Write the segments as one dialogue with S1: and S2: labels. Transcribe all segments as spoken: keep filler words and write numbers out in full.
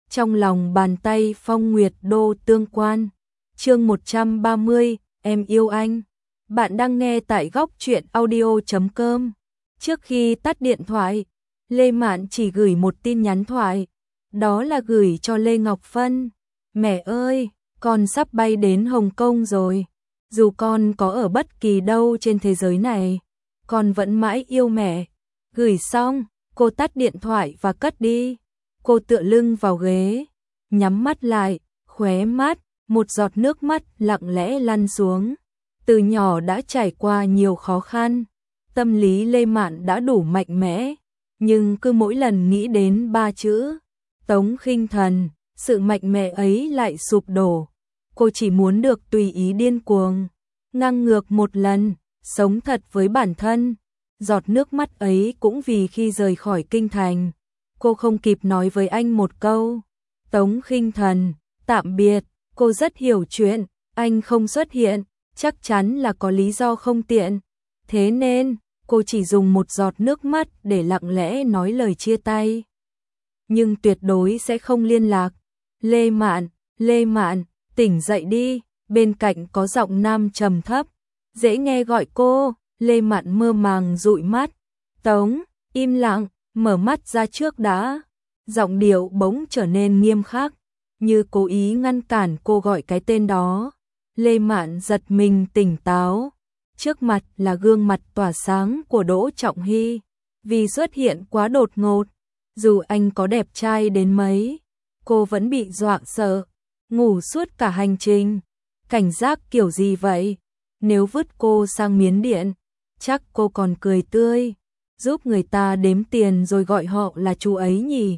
S1: trong lòng bàn tay Phong Nguyệt Đô tương quan. Chương một trăm ba mươi, em yêu anh. Bạn đang nghe tại góc truyện audio chấm com. Trước khi tắt điện thoại, Lê Mạn chỉ gửi một tin nhắn thoại, đó là gửi cho Lê Ngọc Phân. Mẹ ơi, con sắp bay đến Hồng Kông rồi. Dù con có ở bất kỳ đâu trên thế giới này, con vẫn mãi yêu mẹ. Gửi xong, cô tắt điện thoại và cất đi. Cô tựa lưng vào ghế, nhắm mắt lại, khóe mắt, một giọt nước mắt lặng lẽ lăn xuống. Từ nhỏ đã trải qua nhiều khó khăn, tâm lý Lê Mạn đã đủ mạnh mẽ, nhưng cứ mỗi lần nghĩ đến ba chữ Tống Khinh Thần, sự mạnh mẽ ấy lại sụp đổ. Cô chỉ muốn được tùy ý điên cuồng, ngang ngược một lần, sống thật với bản thân. Giọt nước mắt ấy cũng vì khi rời khỏi kinh thành, cô không kịp nói với anh một câu Tống Khinh Thần, tạm biệt. Cô rất hiểu chuyện, anh không xuất hiện, chắc chắn là có lý do không tiện. Thế nên, cô chỉ dùng một giọt nước mắt để lặng lẽ nói lời chia tay. Nhưng tuyệt đối sẽ không liên lạc. Lê Mạn, Lê Mạn, tỉnh dậy đi. Bên cạnh có giọng nam trầm thấp, dễ nghe gọi cô. Lê Mạn mơ màng dụi mắt. Tống, im lặng, mở mắt ra trước đã. Giọng điệu bỗng trở nên nghiêm khắc, như cố ý ngăn cản cô gọi cái tên đó. Lê Mạn giật mình tỉnh táo. Trước mặt là gương mặt tỏa sáng của Đỗ Trọng Hy. Vì xuất hiện quá đột ngột, dù anh có đẹp trai đến mấy, cô vẫn bị dọa sợ. Ngủ suốt cả hành trình, cảnh giác kiểu gì vậy? Nếu vứt cô sang Miến Điện, chắc cô còn cười tươi, giúp người ta đếm tiền rồi gọi họ là chú ấy nhỉ?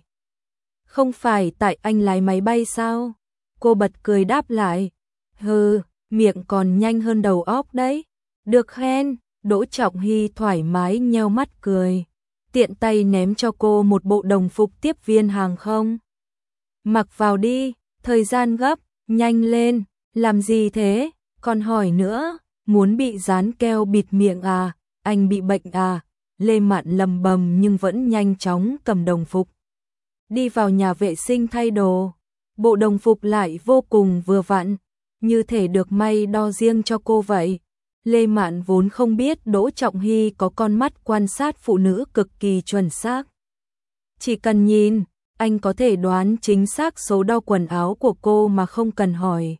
S1: Không phải tại anh lái máy bay sao? Cô bật cười đáp lại. Hừ, miệng còn nhanh hơn đầu óc đấy. Được khen. Đỗ Trọng Hy thoải mái nheo mắt cười, tiện tay ném cho cô một bộ đồng phục tiếp viên hàng không. Mặc vào đi, thời gian gấp, nhanh lên. Làm gì thế? Còn hỏi nữa, muốn bị dán keo bịt miệng à? Anh bị bệnh à? Lê Mạn lầm bầm nhưng vẫn nhanh chóng cầm đồng phục, đi vào nhà vệ sinh thay đồ. Bộ đồng phục lại vô cùng vừa vặn, như thể được may đo riêng cho cô vậy. Lê Mạn vốn không biết Đỗ Trọng Hy có con mắt quan sát phụ nữ cực kỳ chuẩn xác. Chỉ cần nhìn, anh có thể đoán chính xác số đo quần áo của cô mà không cần hỏi.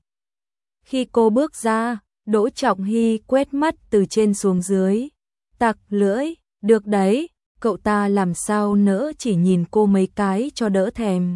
S1: Khi cô bước ra, Đỗ Trọng Hy quét mắt từ trên xuống dưới, tặc lưỡi, được đấy. Cậu ta làm sao nỡ chỉ nhìn cô mấy cái cho đỡ thèm.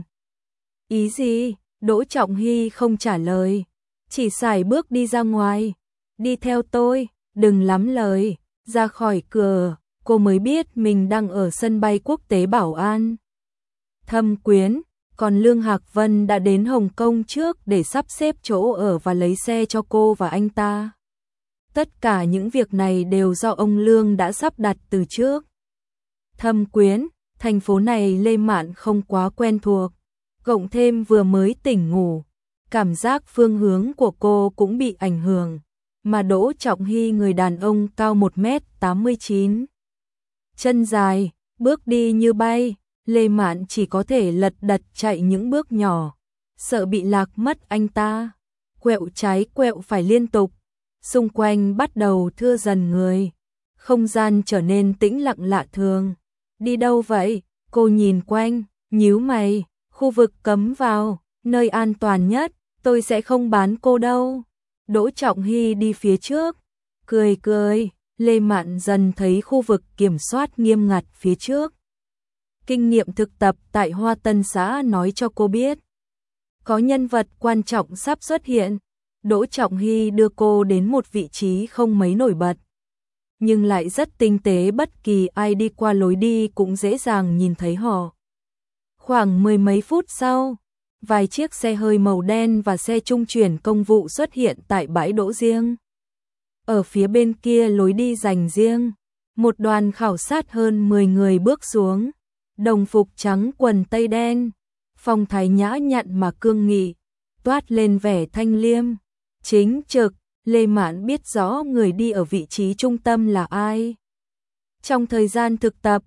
S1: Ý gì? Đỗ Trọng Hy không trả lời, chỉ sải bước đi ra ngoài. Đi theo tôi, đừng lắm lời. Ra khỏi cửa, cô mới biết mình đang ở sân bay quốc tế Bảo An. Thâm Quyến, còn Lương Hạc Vân đã đến Hồng Kông trước để sắp xếp chỗ ở và lấy xe cho cô và anh ta. Tất cả những việc này đều do ông Lương đã sắp đặt từ trước. Thâm Quyến, thành phố này Lê Mạn không quá quen thuộc, cộng thêm vừa mới tỉnh ngủ, cảm giác phương hướng của cô cũng bị ảnh hưởng, mà Đỗ Trọng Hy người đàn ông cao một mét tám mươi chín, chân dài, bước đi như bay, Lê Mạn chỉ có thể lật đật chạy những bước nhỏ, sợ bị lạc mất anh ta, quẹo trái quẹo phải liên tục, xung quanh bắt đầu thưa dần người, không gian trở nên tĩnh lặng lạ thường. Đi đâu vậy? Cô nhìn quanh, nhíu mày. Khu vực cấm vào, nơi an toàn nhất, tôi sẽ không bán cô đâu. Đỗ Trọng Hy đi phía trước, cười cười. Lê Mạn dần thấy khu vực kiểm soát nghiêm ngặt phía trước. Kinh nghiệm thực tập tại Hoa Tân xã nói cho cô biết, có nhân vật quan trọng sắp xuất hiện. Đỗ Trọng Hy đưa cô đến một vị trí không mấy nổi bật, nhưng lại rất tinh tế, bất kỳ ai đi qua lối đi cũng dễ dàng nhìn thấy họ. Khoảng mười mấy phút sau, vài chiếc xe hơi màu đen và xe trung chuyển công vụ xuất hiện tại bãi đỗ riêng. Ở phía bên kia lối đi dành riêng, một đoàn khảo sát hơn mười người bước xuống, đồng phục trắng quần tây đen, phong thái nhã nhặn mà cương nghị, toát lên vẻ thanh liêm, chính trực. Lê Mạn biết rõ người đi ở vị trí trung tâm là ai. Trong thời gian thực tập,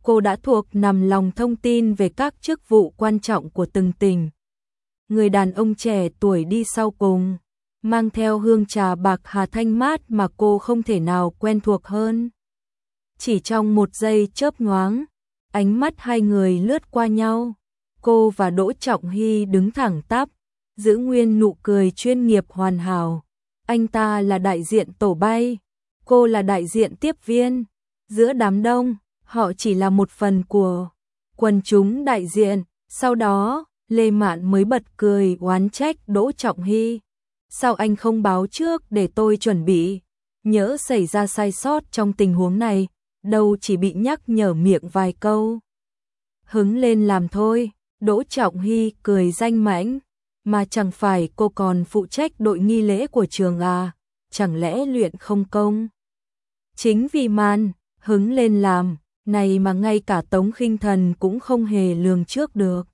S1: cô đã thuộc nằm lòng thông tin về các chức vụ quan trọng của từng tỉnh. Người đàn ông trẻ tuổi đi sau cùng, mang theo hương trà bạc hà thanh mát mà cô không thể nào quen thuộc hơn. Chỉ trong một giây chớp nhoáng, ánh mắt hai người lướt qua nhau. Cô và Đỗ Trọng Hy đứng thẳng tắp, giữ nguyên nụ cười chuyên nghiệp hoàn hảo. Anh ta là đại diện tổ bay, cô là đại diện tiếp viên. Giữa đám đông, họ chỉ là một phần của quần chúng đại diện. Sau đó, Lê Mạn mới bật cười oán trách Đỗ Trọng Hy. Sao anh không báo trước để tôi chuẩn bị? Nhỡ xảy ra sai sót trong tình huống này, đâu chỉ bị nhắc nhở miệng vài câu. Hứng lên làm thôi, Đỗ Trọng Hy cười danh mãnh. Mà chẳng phải cô còn phụ trách đội nghi lễ của trường à? Chẳng lẽ luyện không công? Chính vì màn hứng lên làm này mà ngay cả Tống Khinh Thần cũng không hề lường trước được.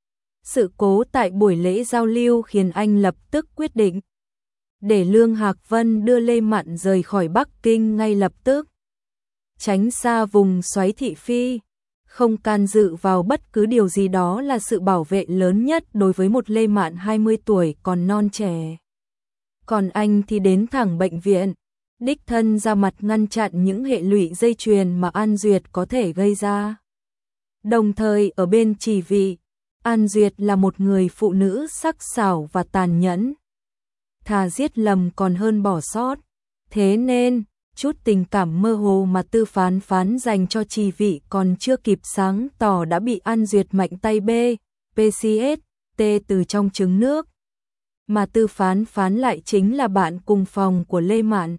S1: Sự cố tại buổi lễ giao lưu khiến anh lập tức quyết định để Lương Hạc Vân đưa Lê Mạn rời khỏi Bắc Kinh ngay lập tức, tránh xa vùng xoáy thị phi, không can dự vào bất cứ điều gì. Đó là sự bảo vệ lớn nhất đối với một Lê Mạn hai mươi tuổi còn non trẻ. Còn anh thì đến thẳng bệnh viện, đích thân ra mặt ngăn chặn những hệ lụy dây chuyền mà An Duyệt có thể gây ra. Đồng thời ở bên chỉ vị, An Duyệt là một người phụ nữ sắc sảo và tàn nhẫn. Thà giết lầm còn hơn bỏ sót. Thế nên, chút tình cảm mơ hồ mà Tư Phán Phán dành cho Trì Vị còn chưa kịp sáng tỏ đã bị An Duyệt mạnh tay bê, pê xê ét, T từ trong trứng nước. Mà Tư Phán Phán lại chính là bạn cùng phòng của Lê Mạn.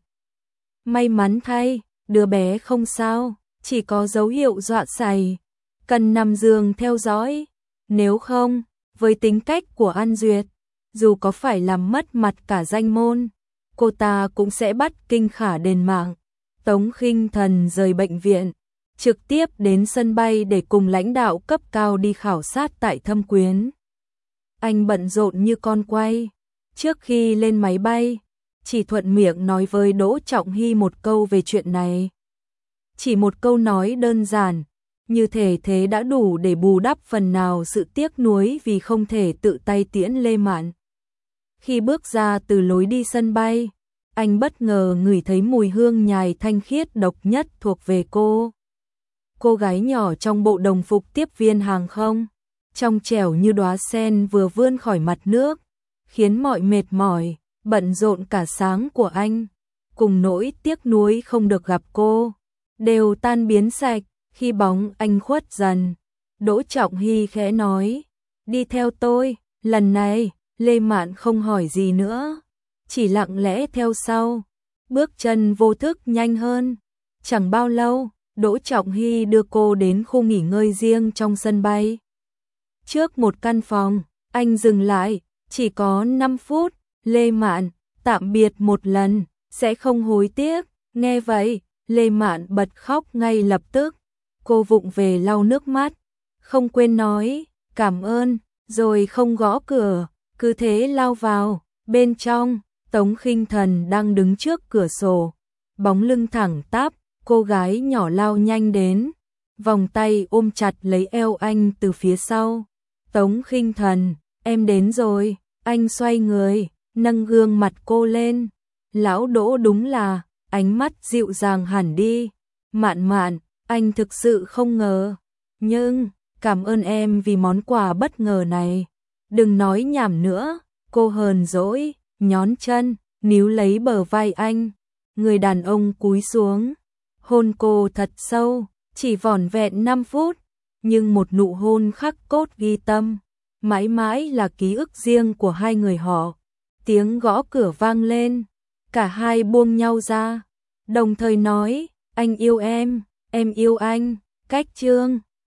S1: May mắn thay, đứa bé không sao, chỉ có dấu hiệu dọa sảy, cần nằm giường theo dõi. Nếu không, với tính cách của An Duyệt, dù có phải làm mất mặt cả danh môn, cô ta cũng sẽ bắt Kinh Khả đền mạng. Tống Khinh Thần rời bệnh viện, trực tiếp đến sân bay để cùng lãnh đạo cấp cao đi khảo sát tại Thâm Quyến. Anh bận rộn như con quay. Trước khi lên máy bay, chỉ thuận miệng nói với Đỗ Trọng Hy một câu về chuyện này. Chỉ một câu nói đơn giản, như thể thế đã đủ để bù đắp phần nào sự tiếc nuối vì không thể tự tay tiễn Lê Mạn. Khi bước ra từ lối đi sân bay, anh bất ngờ ngửi thấy mùi hương nhài thanh khiết độc nhất thuộc về cô. Cô gái nhỏ trong bộ đồng phục tiếp viên hàng không, trong trẻo như đóa sen vừa vươn khỏi mặt nước, khiến mọi mệt mỏi, bận rộn cả sáng của anh, cùng nỗi tiếc nuối không được gặp cô, đều tan biến sạch khi bóng anh khuất dần. Đỗ Trọng Hy khẽ nói, đi theo tôi. Lần này, Lê Mạn không hỏi gì nữa, chỉ lặng lẽ theo sau, bước chân vô thức nhanh hơn. Chẳng bao lâu, Đỗ Trọng Hy đưa cô đến khu nghỉ ngơi riêng trong sân bay. Trước một căn phòng, anh dừng lại, chỉ có năm phút. Lê Mạn, tạm biệt một lần, sẽ không hối tiếc. Nghe vậy, Lê Mạn bật khóc ngay lập tức. Cô vụng về lau nước mắt, không quên nói, cảm ơn, rồi không gõ cửa, cứ thế lao vào. Bên trong, Tống Khinh Thần đang đứng trước cửa sổ, bóng lưng thẳng tắp, cô gái nhỏ lao nhanh đến, vòng tay ôm chặt lấy eo anh từ phía sau. Tống Khinh Thần, em đến rồi. Anh xoay người, nâng gương mặt cô lên. Lão Đỗ đúng là, ánh mắt dịu dàng hẳn đi. Mạn Mạn, anh thực sự không ngờ. Nhưng, cảm ơn em vì món quà bất ngờ này. Đừng nói nhảm nữa. Cô hờn dỗi, nhón chân, níu lấy bờ vai anh. Người đàn ông cúi xuống, hôn cô thật sâu, chỉ vỏn vẹn năm phút. Nhưng một nụ hôn khắc cốt ghi tâm, mãi mãi là ký ức riêng của hai người họ. Tiếng gõ cửa vang lên, cả hai buông nhau ra, đồng thời nói, anh yêu em, em yêu anh. Cách chương